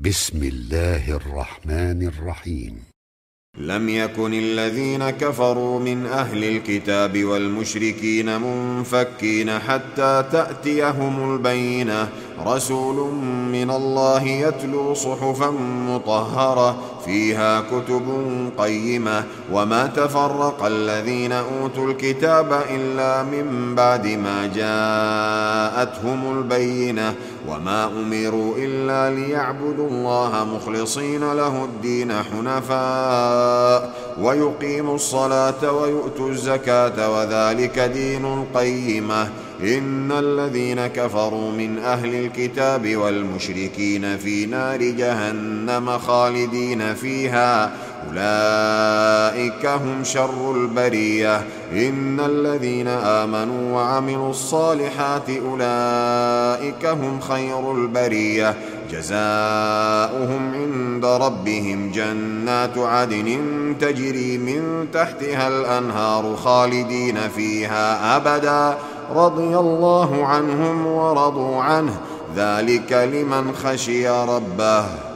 بسم الله الرحمن الرحيم. لم يكن الذين كفروا من أهل الكتاب والمشركين منفكين حتى تأتيهم البينة، رسول من الله يتلو صحفا مطهرة فيها كتب قيمة، وما تفرق الذين أوتوا الكتاب إلا من بعد ما جاءتهم البينة، وما أمروا إلا ليعبدوا الله مخلصين له الدين حنفاء ويقيموا الصلاة ويؤتوا الزكاة وذلك دين القيمة. إن الذين كفروا من أهل الكتاب والمشركين في نار جهنم خالدين فيها، أولئك هم شر البرية. إن الذين آمنوا وعملوا الصالحات أولئك هم خير البرية، جزاؤهم عند ربهم جنات عدن تجري من تحتها الأنهار خالدين فيها أبدا، رضي الله عنهم ورضوا عنه، ذلك لمن خشي ربه.